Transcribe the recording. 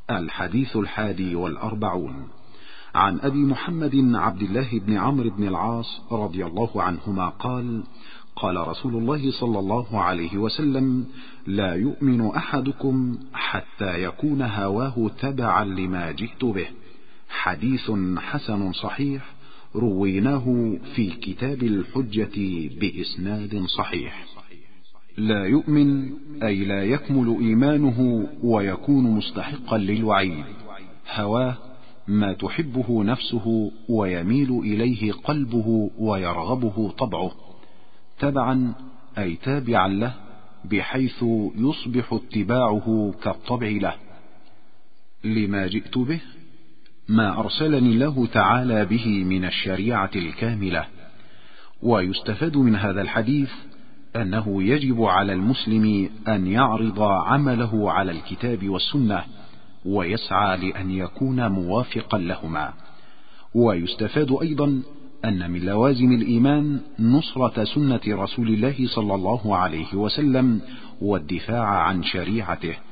الحديث 41. عن أبي محمد عبد الله بن عمرو بن العاص رضي الله عنهما قال: قال رسول الله صلى الله عليه وسلم: لا يؤمن أحدكم حتى يكون هواه تبعا لما جئت به. حديث حسن صحيح، رويناه في كتاب الحجة بإسناد صحيح. لا يؤمن أي لا يكمل إيمانه ويكون مستحقا للوعيد. هواه ما تحبه نفسه ويميل إليه قلبه ويرغبه طبعه. تبعا أي تابعا له، بحيث يصبح اتباعه كالطبع له. لما جئت به، ما أرسلني الله تعالى به من الشريعة الكاملة. ويستفاد من هذا الحديث أنه يجب على المسلم أن يعرض عمله على الكتاب والسنة، ويسعى لأن يكون موافقا لهما. ويستفاد أيضا أن من لوازم الإيمان نصرة سنة رسول الله صلى الله عليه وسلم والدفاع عن شريعته،